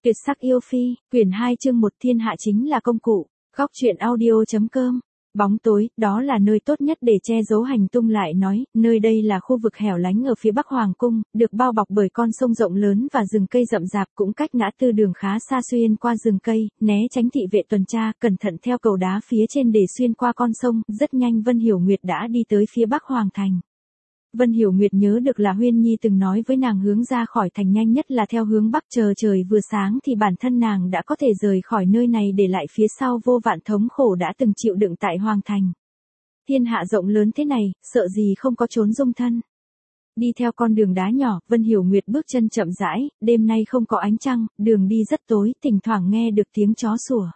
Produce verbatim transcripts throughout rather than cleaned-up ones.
Tuyệt sắc yêu phi, quyển hai chương một thiên hạ chính là công cụ, góc truyện audio.com. Bóng tối, đó là nơi tốt nhất để che giấu hành tung lại nói, nơi đây là khu vực hẻo lánh ở phía bắc hoàng cung, được bao bọc bởi con sông rộng lớn và rừng cây rậm rạp cũng cách ngã tư đường khá xa xuyên qua rừng cây, né tránh thị vệ tuần tra, cẩn thận theo cầu đá phía trên để xuyên qua con sông, rất nhanh Vân Hiểu Nguyệt đã đi tới phía bắc hoàng thành. Vân Hiểu Nguyệt nhớ được là Huyên Nhi từng nói với nàng hướng ra khỏi thành nhanh nhất là theo hướng bắc, chờ trời vừa sáng thì bản thân nàng đã có thể rời khỏi nơi này để lại phía sau vô vạn thống khổ đã từng chịu đựng tại hoàng thành. Thiên hạ rộng lớn thế này, sợ gì không có chốn dung thân. Đi theo con đường đá nhỏ, Vân Hiểu Nguyệt bước chân chậm rãi, đêm nay không có ánh trăng, đường đi rất tối, thỉnh thoảng nghe được tiếng chó sủa.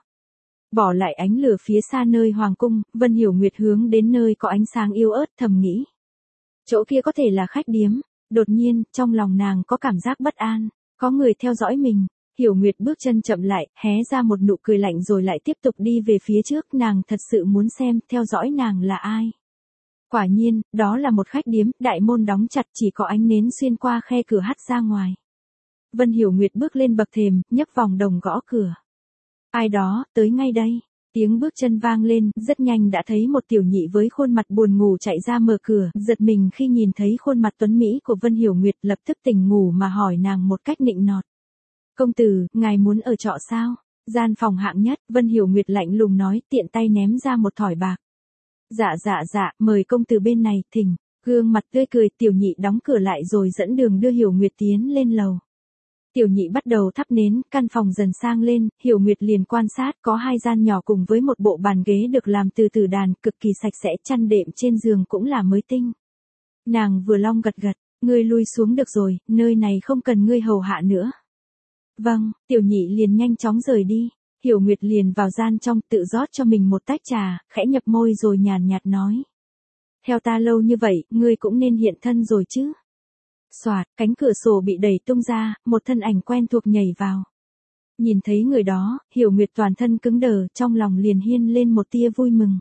Bỏ lại ánh lửa phía xa nơi hoàng cung, Vân Hiểu Nguyệt hướng đến nơi có ánh sáng yếu ớt thầm nghĩ. Chỗ kia có thể là khách điếm, đột nhiên, trong lòng nàng có cảm giác bất an, có người theo dõi mình, Hiểu Nguyệt bước chân chậm lại, hé ra một nụ cười lạnh rồi lại tiếp tục đi về phía trước, nàng thật sự muốn xem, theo dõi nàng là ai. Quả nhiên, đó là một khách điếm, đại môn đóng chặt chỉ có ánh nến xuyên qua khe cửa hắt ra ngoài. Vân Hiểu Nguyệt bước lên bậc thềm, nhấc vòng đồng gõ cửa. Ai đó, tới ngay đây. Tiếng bước chân vang lên, rất nhanh đã thấy một tiểu nhị với khuôn mặt buồn ngủ chạy ra mở cửa, giật mình khi nhìn thấy khuôn mặt tuấn mỹ của Vân Hiểu Nguyệt, lập tức tỉnh ngủ mà hỏi nàng một cách nịnh nọt. Công tử, ngài muốn ở trọ sao? Gian phòng hạng nhất, Vân Hiểu Nguyệt lạnh lùng nói, tiện tay ném ra một thỏi bạc. Dạ dạ dạ, mời công tử bên này, thỉnh. Gương mặt tươi cười, tiểu nhị đóng cửa lại rồi dẫn đường đưa Hiểu Nguyệt tiến lên lầu. Tiểu nhị bắt đầu thắp nến, căn phòng dần sang lên, Hiểu Nguyệt liền quan sát có hai gian nhỏ cùng với một bộ bàn ghế được làm từ tử đàn, cực kỳ sạch sẽ, chăn đệm trên giường cũng là mới tinh. Nàng vừa long gật gật, ngươi lui xuống được rồi, nơi này không cần ngươi hầu hạ nữa. Vâng, tiểu nhị liền nhanh chóng rời đi, Hiểu Nguyệt liền vào gian trong tự rót cho mình một tách trà, khẽ nhập môi rồi nhàn nhạt nói. Theo ta lâu như vậy, ngươi cũng nên hiện thân rồi chứ. Xoạt, cánh cửa sổ bị đẩy tung ra, một thân ảnh quen thuộc nhảy vào. Nhìn thấy người đó, Hiểu Nguyệt toàn thân cứng đờ, trong lòng liền hiên lên một tia vui mừng.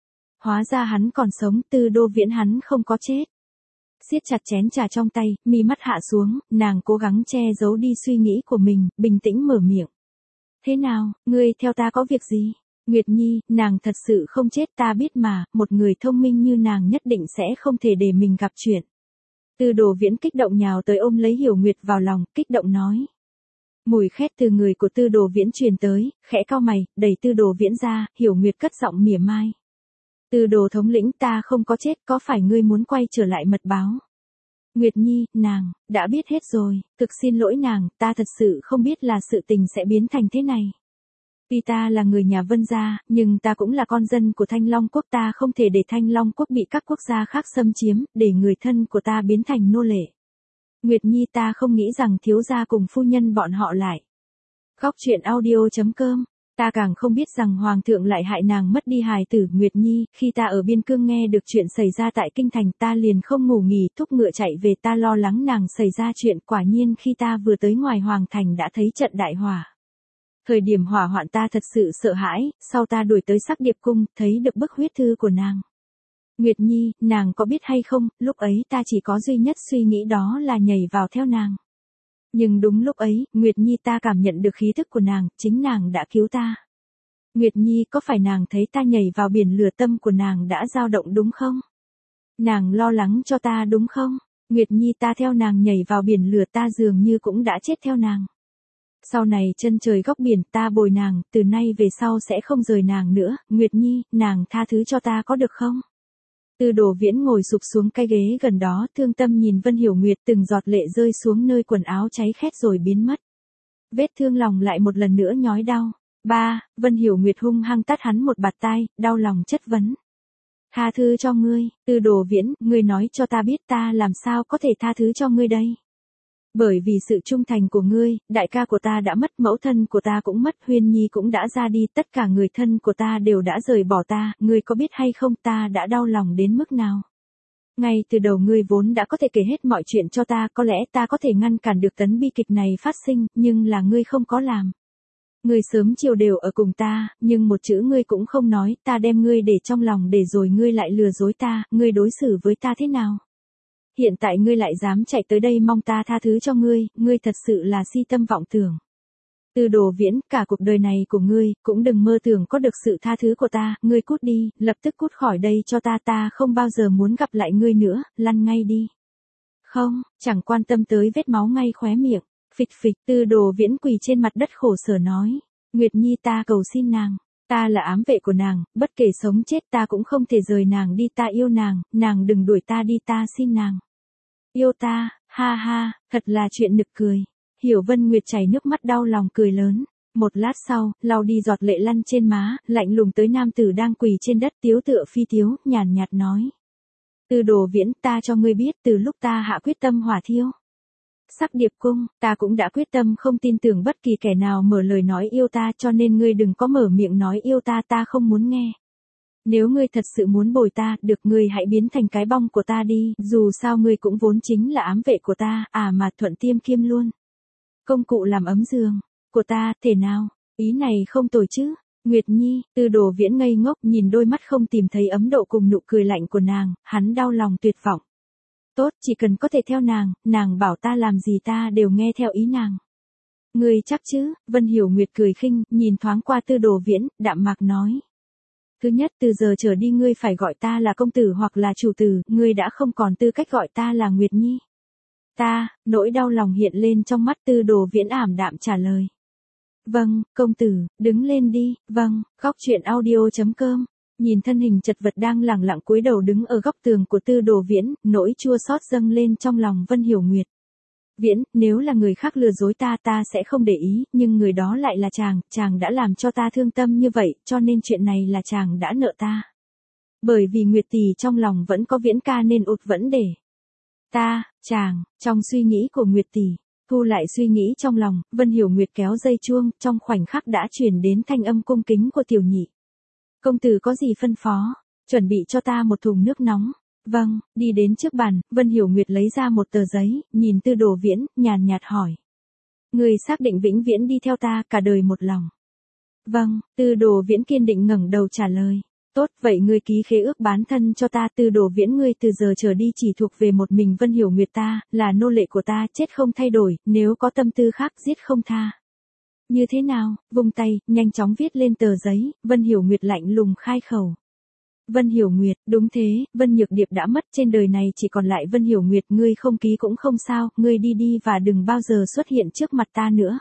Hóa ra hắn còn sống, Tư Đô Viễn hắn không có chết. Siết chặt chén trà trong tay, mi mắt hạ xuống, nàng cố gắng che giấu đi suy nghĩ của mình, bình tĩnh mở miệng. Thế nào, ngươi theo ta có việc gì? Nguyệt Nhi, nàng thật sự không chết, ta biết mà, một người thông minh như nàng nhất định sẽ không thể để mình gặp chuyện. Tư Đồ Viễn kích động nhào tới ôm lấy Hiểu Nguyệt vào lòng, kích động nói. Mùi khét từ người của Tư Đồ Viễn truyền tới, khẽ cau mày, đẩy Tư Đồ Viễn ra, Hiểu Nguyệt cất giọng mỉa mai. Tư Đồ thống lĩnh, ta không có chết, có phải ngươi muốn quay trở lại mật báo? Nguyệt Nhi, nàng, đã biết hết rồi, thực xin lỗi nàng, ta thật sự không biết là sự tình sẽ biến thành thế này. Tuy ta là người nhà Vân gia, nhưng ta cũng là con dân của Thanh Long quốc, ta không thể để Thanh Long quốc bị các quốc gia khác xâm chiếm, để người thân của ta biến thành nô lệ. Nguyệt Nhi, ta không nghĩ rằng thiếu gia cùng phu nhân bọn họ lại. Góc truyện audio.com. Ta càng không biết rằng hoàng thượng lại hại nàng mất đi hài tử. Nguyệt Nhi, khi ta ở biên cương nghe được chuyện xảy ra tại kinh thành, ta liền không ngủ nghỉ, thúc ngựa chạy về, ta lo lắng nàng xảy ra chuyện, quả nhiên khi ta vừa tới ngoài hoàng thành đã thấy trận đại hỏa. Thời điểm hỏa hoạn ta thật sự sợ hãi, sau ta đuổi tới Sắc Điệp cung, thấy được bức huyết thư của nàng. Nguyệt Nhi, nàng có biết hay không, lúc ấy ta chỉ có duy nhất suy nghĩ đó là nhảy vào theo nàng. Nhưng đúng lúc ấy, Nguyệt Nhi, ta cảm nhận được khí thức của nàng, chính nàng đã cứu ta. Nguyệt Nhi, có phải nàng thấy ta nhảy vào biển lửa, tâm của nàng đã dao động đúng không? Nàng lo lắng cho ta đúng không? Nguyệt Nhi, ta theo nàng nhảy vào biển lửa, ta dường như cũng đã chết theo nàng. Sau này chân trời góc biển, ta bồi nàng, từ nay về sau sẽ không rời nàng nữa. Nguyệt Nhi, nàng tha thứ cho ta có được không? Tư Đồ Viễn ngồi sụp xuống cái ghế gần đó, thương tâm nhìn Vân Hiểu Nguyệt, từng giọt lệ rơi xuống nơi quần áo cháy khét rồi biến mất. Vết thương lòng lại một lần nữa nhói đau. Ba, Vân Hiểu Nguyệt hung hăng tát hắn một bạt tai, đau lòng chất vấn. Tha thứ cho ngươi, Tư Đồ Viễn, ngươi nói cho ta biết ta làm sao có thể tha thứ cho ngươi đây. Bởi vì sự trung thành của ngươi, đại ca của ta đã mất, mẫu thân của ta cũng mất, Huyên Nhi cũng đã ra đi, tất cả người thân của ta đều đã rời bỏ ta, ngươi có biết hay không, ta đã đau lòng đến mức nào. Ngay từ đầu ngươi vốn đã có thể kể hết mọi chuyện cho ta, có lẽ ta có thể ngăn cản được tấn bi kịch này phát sinh, nhưng là ngươi không có làm. Ngươi sớm chiều đều ở cùng ta, nhưng một chữ ngươi cũng không nói, ta đem ngươi để trong lòng để rồi ngươi lại lừa dối ta, ngươi đối xử với ta thế nào? Hiện tại ngươi lại dám chạy tới đây mong ta tha thứ cho ngươi, ngươi thật sự là si tâm vọng tưởng. Tư Đồ Viễn, cả cuộc đời này của ngươi, cũng đừng mơ tưởng có được sự tha thứ của ta, ngươi cút đi, lập tức cút khỏi đây cho ta, ta không bao giờ muốn gặp lại ngươi nữa, lăn ngay đi. Không, chẳng quan tâm tới vết máu ngay khóe miệng, phịch phịch, Tư Đồ Viễn quỳ trên mặt đất khổ sở nói, Nguyệt Nhi ta cầu xin nàng, ta là ám vệ của nàng, bất kể sống chết ta cũng không thể rời nàng đi, ta yêu nàng, nàng đừng đuổi ta đi, ta xin nàng. Yêu ta, ha ha, thật là chuyện nực cười. Hiểu Vân Nguyệt chảy nước mắt đau lòng cười lớn. Một lát sau, lau đi giọt lệ lăn trên má, lạnh lùng tới nam tử đang quỳ trên đất tiếu tựa phi tiếu, nhàn nhạt nói. Tư Đồ Viễn, ta cho ngươi biết từ lúc ta hạ quyết tâm hỏa thiêu Sắc Điệp Cung, ta cũng đã quyết tâm không tin tưởng bất kỳ kẻ nào mở lời nói yêu ta, cho nên ngươi đừng có mở miệng nói yêu ta, ta không muốn nghe. Nếu ngươi thật sự muốn bồi ta, được, ngươi hãy biến thành cái bong của ta đi, dù sao ngươi cũng vốn chính là ám vệ của ta, à mà thuận tiêm kiêm luôn. Công cụ làm ấm giường của ta, thể nào, ý này không tồi chứ. Nguyệt Nhi, Tư Đồ Viễn ngây ngốc nhìn đôi mắt không tìm thấy ấm độ cùng nụ cười lạnh của nàng, hắn đau lòng tuyệt vọng. Tốt, chỉ cần có thể theo nàng, nàng bảo ta làm gì ta đều nghe theo ý nàng. Ngươi chắc chứ? Vân Hiểu Nguyệt cười khinh, nhìn thoáng qua Tư Đồ Viễn, đạm mạc nói. Thứ nhất, từ giờ trở đi ngươi phải gọi ta là công tử hoặc là chủ tử, ngươi đã không còn tư cách gọi ta là Nguyệt Nhi. Ta, nỗi đau lòng hiện lên trong mắt Tư Đồ Viễn ảm đạm trả lời. Vâng, công tử, đứng lên đi, vâng, góc truyện audio chấm com. Nhìn thân hình chật vật đang lẳng lặng cúi đầu đứng ở góc tường của Tư Đồ Viễn, nỗi chua xót dâng lên trong lòng Vân Hiểu Nguyệt. Viễn, nếu là người khác lừa dối ta ta sẽ không để ý, nhưng người đó lại là chàng, chàng đã làm cho ta thương tâm như vậy, cho nên chuyện này là chàng đã nợ ta. Bởi vì Nguyệt tỷ trong lòng vẫn có Viễn ca nên ụt vẫn để. Ta, chàng, trong suy nghĩ của Nguyệt tỷ, thu lại suy nghĩ trong lòng, Vân Hiểu Nguyệt kéo dây chuông, trong khoảnh khắc đã truyền đến thanh âm cung kính của tiểu nhị. Công tử có gì phân phó? Chuẩn bị cho ta một thùng nước nóng. Vâng, đi đến trước bàn, Vân Hiểu Nguyệt lấy ra một tờ giấy, nhìn Tư Đồ Viễn, nhàn nhạt hỏi. Người xác định vĩnh viễn đi theo ta cả đời một lòng. Vâng, Tư Đồ Viễn kiên định ngẩng đầu trả lời. Tốt, vậy ngươi ký khế ước bán thân cho ta, Tư Đồ Viễn, ngươi từ giờ trở đi chỉ thuộc về một mình Vân Hiểu Nguyệt ta, là nô lệ của ta, chết không thay đổi, nếu có tâm tư khác giết không tha. Như thế nào? Vung tay, nhanh chóng viết lên tờ giấy, Vân Hiểu Nguyệt lạnh lùng khai khẩu. Vân Hiểu Nguyệt, đúng thế, Vân Nhược Điệp đã mất, trên đời này chỉ còn lại Vân Hiểu Nguyệt, ngươi không ký cũng không sao, ngươi đi đi và đừng bao giờ xuất hiện trước mặt ta nữa.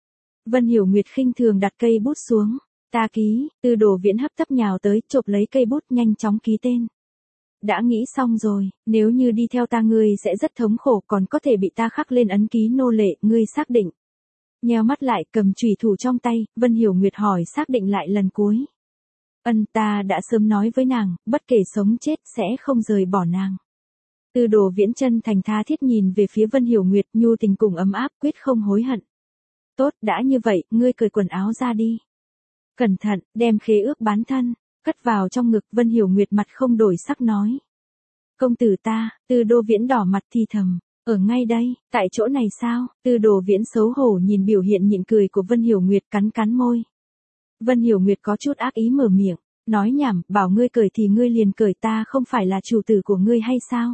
Vân Hiểu Nguyệt khinh thường đặt cây bút xuống. Ta ký, Tư Đồ Viễn hấp tấp nhào tới, chộp lấy cây bút nhanh chóng ký tên. Đã nghĩ xong rồi, nếu như đi theo ta ngươi sẽ rất thống khổ, còn có thể bị ta khắc lên ấn ký nô lệ, ngươi xác định. Nheo mắt lại, cầm chùy thủ trong tay, Vân Hiểu Nguyệt hỏi xác định lại lần cuối. Ân, ta đã sớm nói với nàng, bất kể sống chết sẽ không rời bỏ nàng. Tư Đồ Viễn chân thành tha thiết nhìn về phía Vân Hiểu Nguyệt, nhu tình cùng ấm áp, quyết không hối hận. Tốt, đã như vậy, ngươi cởi quần áo ra đi. Cẩn thận, đem khế ước bán thân, cất vào trong ngực, Vân Hiểu Nguyệt mặt không đổi sắc nói. Công tử ta, Tư Đồ Viễn đỏ mặt thì thầm, ở ngay đây, tại chỗ này sao? Tư Đồ Viễn xấu hổ nhìn biểu hiện nhịn cười của Vân Hiểu Nguyệt, cắn cắn môi. Vân Hiểu Nguyệt có chút ác ý mở miệng, nói nhảm, bảo ngươi cởi thì ngươi liền cởi, ta không phải là chủ tử của ngươi hay sao?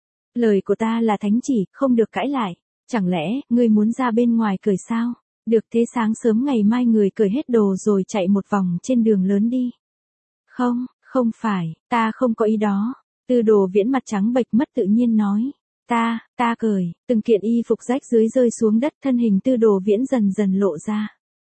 Lời của ta là thánh chỉ, không được cãi lại, chẳng lẽ, ngươi muốn ra bên ngoài cởi sao? Được, thế sáng sớm ngày mai người cởi hết đồ rồi chạy một vòng trên đường lớn đi. Không, không phải, ta không có ý đó. Tư Đồ Viễn mặt trắng bệch mất tự nhiên nói. Ta, ta cởi, từng kiện y phục rách dưới rơi xuống đất, thân hình Tư Đồ Viễn dần dần lộ ra.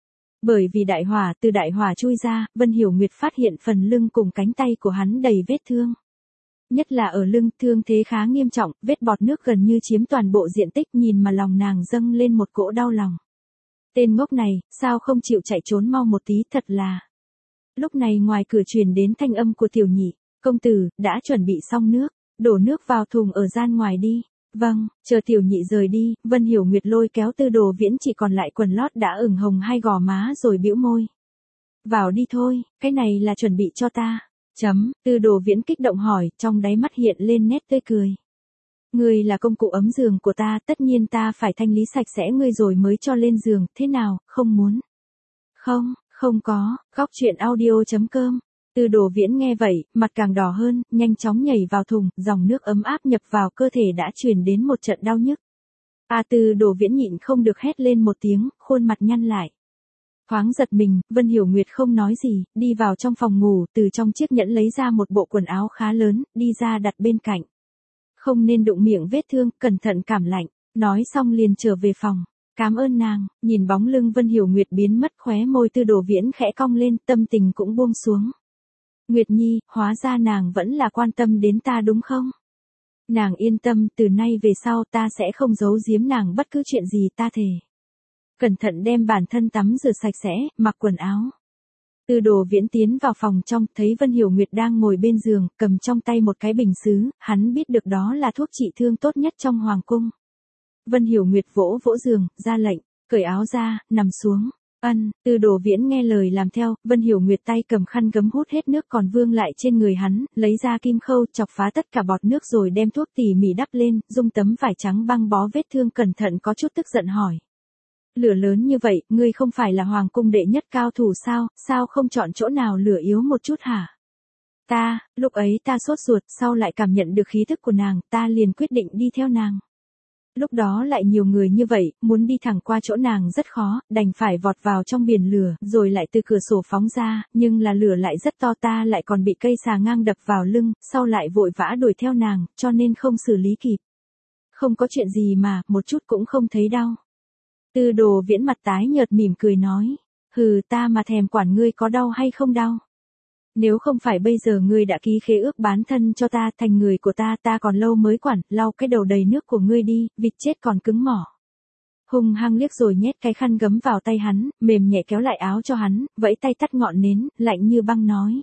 Bởi vì đại hỏa, từ đại hỏa chui ra, Vân Hiểu Nguyệt phát hiện phần lưng cùng cánh tay của hắn đầy vết thương. Nhất là ở lưng, thương thế khá nghiêm trọng, vết bọt nước gần như chiếm toàn bộ diện tích, nhìn mà lòng nàng dâng lên một cỗ đau lòng. Tên ngốc này, sao không chịu chạy trốn mau một tí, thật là. Lúc này ngoài cửa truyền đến thanh âm của tiểu nhị, công tử, đã chuẩn bị xong nước, đổ nước vào thùng ở gian ngoài đi. Vâng, chờ tiểu nhị rời đi, Vân Hiểu Nguyệt lôi kéo Tư Đồ Viễn chỉ còn lại quần lót đã ửng hồng hai gò má rồi bĩu môi. Vào đi thôi, cái này là chuẩn bị cho ta. Chấm, Tư Đồ Viễn kích động hỏi, trong đáy mắt hiện lên nét tươi cười. Ngươi là công cụ ấm giường của ta, tất nhiên ta phải thanh lý sạch sẽ ngươi rồi mới cho lên giường, thế nào, không muốn? Không, không có, góc truyện audio chấm com. Tư Đồ Viễn nghe vậy, mặt càng đỏ hơn, nhanh chóng nhảy vào thùng, dòng nước ấm áp nhập vào cơ thể đã truyền đến một trận đau nhức. A Tư Đồ Viễn nhịn không được hét lên một tiếng, khuôn mặt nhăn lại. Thoáng giật mình, Vân Hiểu Nguyệt không nói gì, đi vào trong phòng ngủ, từ trong chiếc nhẫn lấy ra một bộ quần áo khá lớn, đi ra đặt bên cạnh. Không nên đụng miệng vết thương, cẩn thận cảm lạnh, nói xong liền trở về phòng. Cảm ơn nàng, nhìn bóng lưng Vân Hiểu Nguyệt biến mất, khóe môi Tư Đồ Viễn khẽ cong lên, tâm tình cũng buông xuống. Nguyệt Nhi, hóa ra nàng vẫn là quan tâm đến ta đúng không? Nàng yên tâm, từ nay về sau ta sẽ không giấu giếm nàng bất cứ chuyện gì, ta thề. Cẩn thận đem bản thân tắm rửa sạch sẽ, mặc quần áo. Tư Đồ Viễn tiến vào phòng trong, thấy Vân Hiểu Nguyệt đang ngồi bên giường, cầm trong tay một cái bình sứ, hắn biết được đó là thuốc trị thương tốt nhất trong hoàng cung. Vân Hiểu Nguyệt vỗ vỗ giường, ra lệnh, cởi áo ra, nằm xuống. Ân, Tư Đồ Viễn nghe lời làm theo, Vân Hiểu Nguyệt tay cầm khăn gấm hút hết nước còn vương lại trên người hắn, lấy ra kim khâu, chọc phá tất cả bọt nước rồi đem thuốc tỉ mỉ đắp lên, dùng tấm vải trắng băng bó vết thương, cẩn thận có chút tức giận hỏi. Lửa lớn như vậy, ngươi không phải là hoàng cung đệ nhất cao thủ sao, sao không chọn chỗ nào lửa yếu một chút hả? Ta, lúc ấy ta sốt ruột, sau lại cảm nhận được khí thức của nàng, ta liền quyết định đi theo nàng. Lúc đó lại nhiều người như vậy, muốn đi thẳng qua chỗ nàng rất khó, đành phải vọt vào trong biển lửa, rồi lại từ cửa sổ phóng ra, nhưng là lửa lại rất to, ta lại còn bị cây xà ngang đập vào lưng, sau lại vội vã đuổi theo nàng, cho nên không xử lý kịp. Không có chuyện gì mà, một chút cũng không thấy đau. Tư Đồ Viễn mặt tái nhợt mỉm cười nói, hừ, ta mà thèm quản ngươi có đau hay không đau. Nếu không phải bây giờ ngươi đã ký khế ước bán thân cho ta, thành người của ta, ta còn lâu mới quản, lau cái đầu đầy nước của ngươi đi, vịt chết còn cứng mỏ. Hung hăng liếc rồi nhét cái khăn gấm vào tay hắn, mềm nhẹ kéo lại áo cho hắn, vẫy tay tắt ngọn nến, lạnh như băng nói.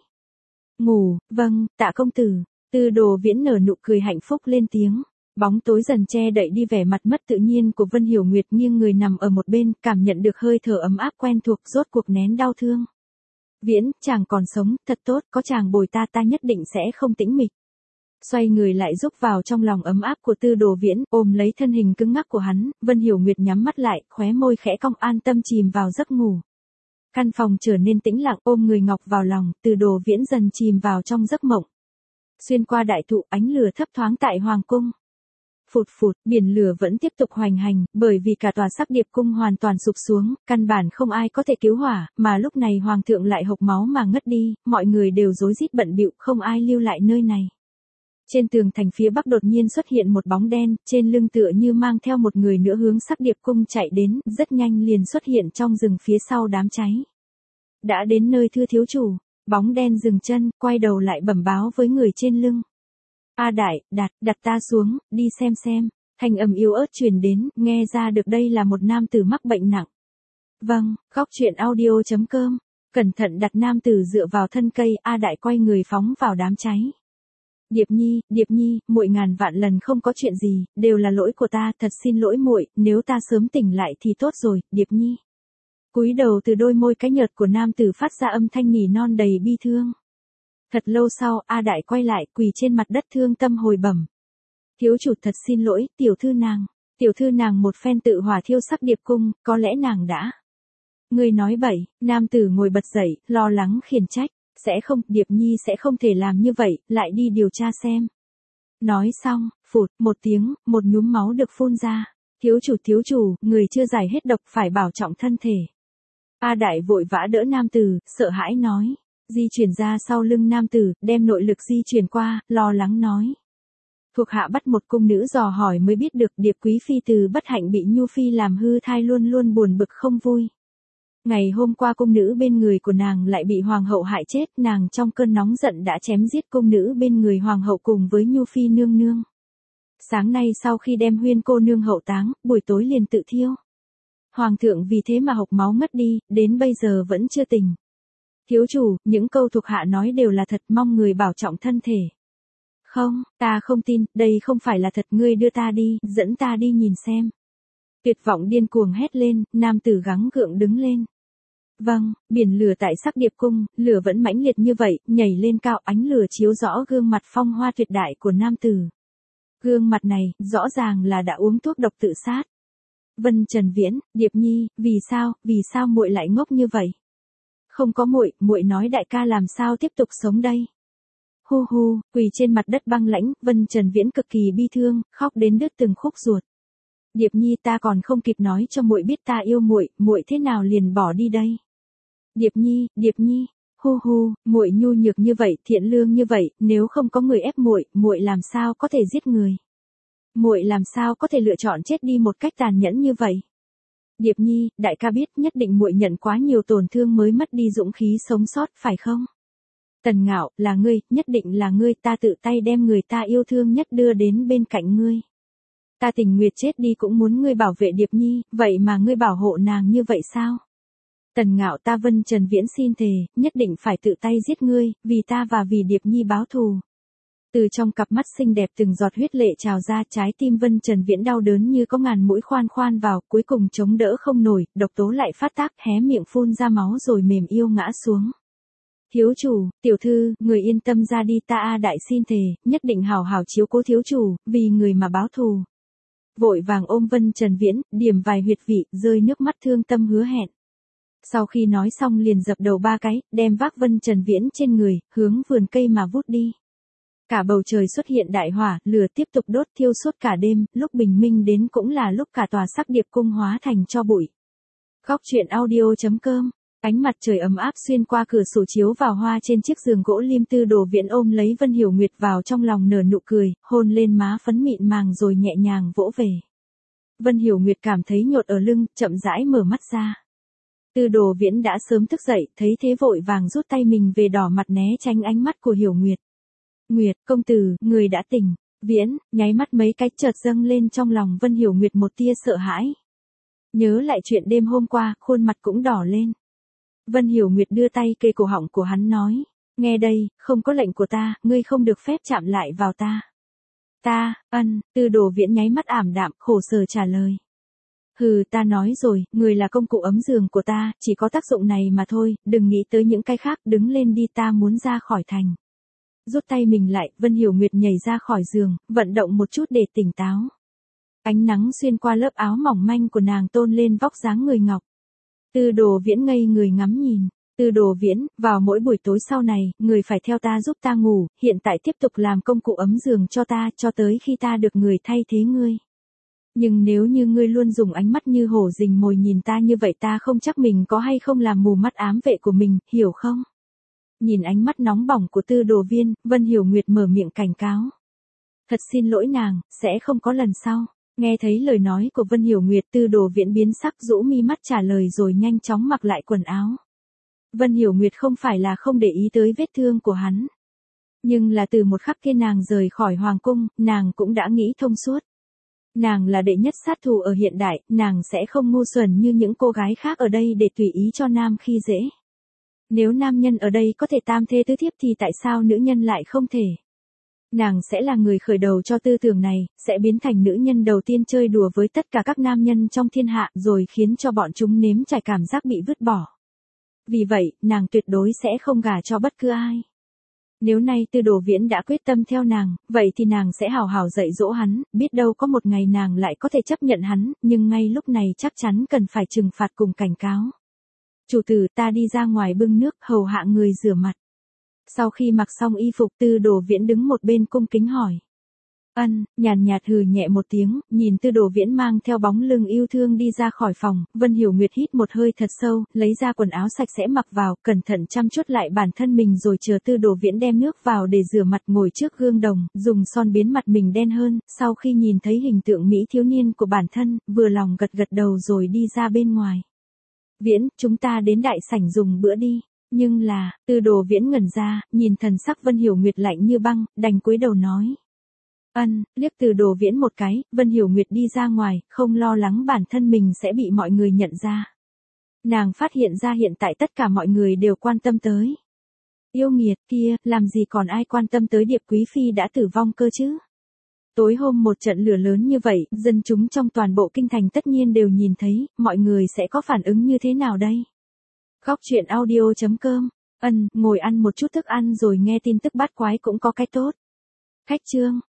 Ngủ, vâng, tạ công tử. Tư Đồ Viễn nở nụ cười hạnh phúc lên tiếng. Bóng tối dần che đậy đi vẻ mặt mất tự nhiên của Vân Hiểu Nguyệt, nghiêng người nằm ở một bên, cảm nhận được hơi thở ấm áp quen thuộc, rốt cuộc nén đau thương. Viễn, chàng còn sống, thật tốt, có chàng bồi ta ta nhất định sẽ không tĩnh mịch. Xoay người lại rúc vào trong lòng ấm áp của Tư Đồ Viễn, ôm lấy thân hình cứng ngắc của hắn, Vân Hiểu Nguyệt nhắm mắt lại, khóe môi khẽ cong, an tâm chìm vào giấc ngủ. Căn phòng trở nên tĩnh lặng, ôm người ngọc vào lòng, Tư Đồ Viễn dần chìm vào trong giấc mộng. Xuyên qua đại thụ, ánh lửa thấp thoáng tại hoàng cung. Phụt phụt, biển lửa vẫn tiếp tục hoành hành, bởi vì cả tòa Sắc Điệp cung hoàn toàn sụp xuống, căn bản không ai có thể cứu hỏa, mà lúc này hoàng thượng lại hộc máu mà ngất đi, mọi người đều rối rít bận bịu, không ai lưu lại nơi này. Trên tường thành phía bắc đột nhiên xuất hiện một bóng đen, trên lưng tựa như mang theo một người nữa hướng Sắc Điệp cung chạy đến, rất nhanh liền xuất hiện trong rừng phía sau đám cháy. Đã đến nơi thưa thiếu chủ, bóng đen dừng chân, quay đầu lại bẩm báo với người trên lưng. A Đại, đặt, đặt ta xuống, đi xem xem. Thanh âm yếu ớt truyền đến, nghe ra được đây là một nam tử mắc bệnh nặng. Vâng, góc truyện audio chấm com. Cẩn thận đặt nam tử dựa vào thân cây, A Đại quay người phóng vào đám cháy. Điệp Nhi, Điệp Nhi, muội ngàn vạn lần không có chuyện gì, đều là lỗi của ta, thật xin lỗi muội, nếu ta sớm tỉnh lại thì tốt rồi, Điệp Nhi. Cúi đầu từ đôi môi cái nhợt của nam tử phát ra âm thanh nỉ non đầy bi thương. Thật lâu sau, A Đại quay lại, quỳ trên mặt đất thương tâm hồi bẩm. Thiếu chủ thật xin lỗi, tiểu thư nàng. Tiểu thư nàng một phen tự hỏa thiêu Sắc Điệp cung, có lẽ nàng đã. Ngươi nói bậy, nam tử ngồi bật dậy, lo lắng khiển trách. Sẽ không, Điệp Nhi sẽ không thể làm như vậy, lại đi điều tra xem. Nói xong, phụt, một tiếng, một nhúm máu được phun ra. Thiếu chủ thiếu chủ, người chưa giải hết độc phải bảo trọng thân thể. A Đại vội vã đỡ nam tử, sợ hãi nói. Di chuyển ra sau lưng nam tử, đem nội lực di chuyển qua, lo lắng nói. Thuộc hạ bắt một cung nữ dò hỏi mới biết được Điệp quý phi từ bất hạnh bị Nhu phi làm hư thai luôn luôn buồn bực không vui. Ngày hôm qua cung nữ bên người của nàng lại bị hoàng hậu hại chết, nàng trong cơn nóng giận đã chém giết cung nữ bên người hoàng hậu cùng với Nhu phi nương nương. Sáng nay sau khi đem Huyên cô nương hậu táng, buổi tối liền tự thiêu. Hoàng thượng vì thế mà hộc máu ngất đi, đến bây giờ vẫn chưa tỉnh. Thiếu chủ, những câu thuộc hạ nói đều là thật, mong người bảo trọng thân thể. Không, ta không tin, đây không phải là thật, ngươi đưa ta đi, dẫn ta đi nhìn xem. Tuyệt vọng điên cuồng hét lên, nam tử gắng gượng đứng lên. Vâng, biển lửa tại Sắc Điệp cung, lửa vẫn mãnh liệt như vậy, nhảy lên cao, ánh lửa chiếu rõ gương mặt phong hoa tuyệt đại của nam tử. Gương mặt này, rõ ràng là đã uống thuốc độc tự sát. Vân Trần Viễn, Điệp Nhi, vì sao, vì sao muội lại ngốc như vậy? Không có muội, muội nói đại ca làm sao tiếp tục sống đây? Hu hu, quỳ trên mặt đất băng lãnh, Vân Trần Viễn cực kỳ bi thương, khóc đến đứt từng khúc ruột. Điệp Nhi, ta còn không kịp nói cho muội biết ta yêu muội, muội thế nào liền bỏ đi đây? Điệp Nhi, Điệp Nhi, hu hu, muội nhu nhược như vậy, thiện lương như vậy, nếu không có người ép muội, muội làm sao có thể giết người? Muội làm sao có thể lựa chọn chết đi một cách tàn nhẫn như vậy? Điệp Nhi, đại ca biết nhất định muội nhận quá nhiều tổn thương mới mất đi dũng khí sống sót, phải không? Tần Ngạo, là ngươi, nhất định là ngươi, ta tự tay đem người ta yêu thương nhất đưa đến bên cạnh ngươi. Ta tình nguyện chết đi cũng muốn ngươi bảo vệ Điệp Nhi, vậy mà ngươi bảo hộ nàng như vậy sao? Tần Ngạo, ta Vân Trần Viễn xin thề, nhất định phải tự tay giết ngươi, vì ta và vì Điệp Nhi báo thù. Từ trong cặp mắt xinh đẹp từng giọt huyết lệ trào ra, trái tim Vân Trần Viễn đau đớn như có ngàn mũi khoan khoan vào, cuối cùng chống đỡ không nổi, độc tố lại phát tác, hé miệng phun ra máu rồi mềm yêu ngã xuống. Thiếu chủ, tiểu thư, người yên tâm ra đi, ta a đại xin thề, nhất định hảo hảo chiếu cố thiếu chủ, vì người mà báo thù. Vội vàng ôm Vân Trần Viễn, điểm vài huyệt vị, rơi nước mắt thương tâm hứa hẹn. Sau khi nói xong liền dập đầu ba cái, đem vác Vân Trần Viễn trên người, hướng vườn cây mà vút đi. Cả bầu trời xuất hiện đại hỏa, lửa tiếp tục đốt thiêu suốt cả đêm, lúc bình minh đến cũng là lúc cả tòa Sắc Điệp cung hóa thành tro bụi. Góc truyện audio chấm com. Ánh mặt trời ấm áp xuyên qua cửa sổ chiếu vào hoa trên chiếc giường gỗ lim, Tư Đồ Viễn ôm lấy Vân Hiểu Nguyệt vào trong lòng nở nụ cười, hôn lên má phấn mịn màng rồi nhẹ nhàng vỗ về. Vân Hiểu Nguyệt cảm thấy nhột ở lưng, chậm rãi mở mắt ra. Tư Đồ Viễn đã sớm thức dậy, thấy thế vội vàng rút tay mình về, đỏ mặt né tránh ánh mắt của Hiểu Nguyệt. Nguyệt, công tử, người đã tỉnh. Viễn, nháy mắt mấy cái, chợt dâng lên trong lòng Vân Hiểu Nguyệt một tia sợ hãi. Nhớ lại chuyện đêm hôm qua, khuôn mặt cũng đỏ lên. Vân Hiểu Nguyệt đưa tay kề cổ họng của hắn nói, nghe đây, không có lệnh của ta, ngươi không được phép chạm lại vào ta. Ta, ân, Tư Đồ Viễn nháy mắt ảm đạm, khổ sở trả lời. Hừ, ta nói rồi, người là công cụ ấm giường của ta, chỉ có tác dụng này mà thôi, đừng nghĩ tới những cái khác, đứng lên đi, ta muốn ra khỏi thành. Rút tay mình lại, Vân Hiểu Nguyệt nhảy ra khỏi giường, vận động một chút để tỉnh táo. Ánh nắng xuyên qua lớp áo mỏng manh của nàng tôn lên vóc dáng người ngọc. Tư Đồ Viễn ngây người ngắm nhìn. Tư Đồ Viễn, vào mỗi buổi tối sau này, người phải theo ta giúp ta ngủ, hiện tại tiếp tục làm công cụ ấm giường cho ta, cho tới khi ta được người thay thế ngươi. Nhưng nếu như ngươi luôn dùng ánh mắt như hổ rình mồi nhìn ta như vậy, ta không chắc mình có hay không làm mù mắt ám vệ của mình, hiểu không? Nhìn ánh mắt nóng bỏng của Tư Đồ Viên, Vân Hiểu Nguyệt mở miệng cảnh cáo. Thật xin lỗi nàng, sẽ không có lần sau. Nghe thấy lời nói của Vân Hiểu Nguyệt, Tư Đồ Viễn biến sắc, rũ mi mắt trả lời rồi nhanh chóng mặc lại quần áo. Vân Hiểu Nguyệt không phải là không để ý tới vết thương của hắn. Nhưng là từ một khắc kia nàng rời khỏi hoàng cung, nàng cũng đã nghĩ thông suốt. Nàng là đệ nhất sát thủ ở hiện đại, nàng sẽ không ngu xuẩn như những cô gái khác ở đây để tùy ý cho nam khi dễ. Nếu nam nhân ở đây có thể tam thê tứ thiếp thì tại sao nữ nhân lại không thể? Nàng sẽ là người khởi đầu cho tư tưởng này, sẽ biến thành nữ nhân đầu tiên chơi đùa với tất cả các nam nhân trong thiên hạ rồi khiến cho bọn chúng nếm trải cảm giác bị vứt bỏ. Vì vậy, nàng tuyệt đối sẽ không gả cho bất cứ ai. Nếu nay Tư Đồ Viễn đã quyết tâm theo nàng, vậy thì nàng sẽ hào hào dạy dỗ hắn, biết đâu có một ngày nàng lại có thể chấp nhận hắn, nhưng ngay lúc này chắc chắn cần phải trừng phạt cùng cảnh cáo. Chủ tử, ta đi ra ngoài bưng nước, hầu hạ người rửa mặt. Sau khi mặc xong y phục, Tư Đồ Viễn đứng một bên cung kính hỏi. Ân, nhàn nhạt hừ nhẹ một tiếng, nhìn Tư Đồ Viễn mang theo bóng lưng yêu thương đi ra khỏi phòng, Vân Hiểu Nguyệt hít một hơi thật sâu, lấy ra quần áo sạch sẽ mặc vào, cẩn thận chăm chút lại bản thân mình rồi chờ Tư Đồ Viễn đem nước vào để rửa mặt, ngồi trước gương đồng, dùng son biến mặt mình đen hơn, sau khi nhìn thấy hình tượng mỹ thiếu niên của bản thân, vừa lòng gật gật đầu rồi đi ra bên ngoài. Viễn, chúng ta đến đại sảnh dùng bữa đi. Nhưng là, Tư Đồ Viễn ngẩn ra, nhìn thần sắc Vân Hiểu Nguyệt lạnh như băng, đành cúi đầu nói. Ân, liếc Tư Đồ Viễn một cái, Vân Hiểu Nguyệt đi ra ngoài, không lo lắng bản thân mình sẽ bị mọi người nhận ra. Nàng phát hiện ra hiện tại tất cả mọi người đều quan tâm tới. Yêu nghiệt kia, làm gì còn ai quan tâm tới Điệp Quý Phi đã tử vong cơ chứ? Tối hôm một trận lửa lớn như vậy, dân chúng trong toàn bộ kinh thành tất nhiên đều nhìn thấy, mọi người sẽ có phản ứng như thế nào đây? Góc truyện audio chấm com. Ân, ngồi ăn một chút thức ăn rồi nghe tin tức bát quái cũng có cái tốt. Khách trương.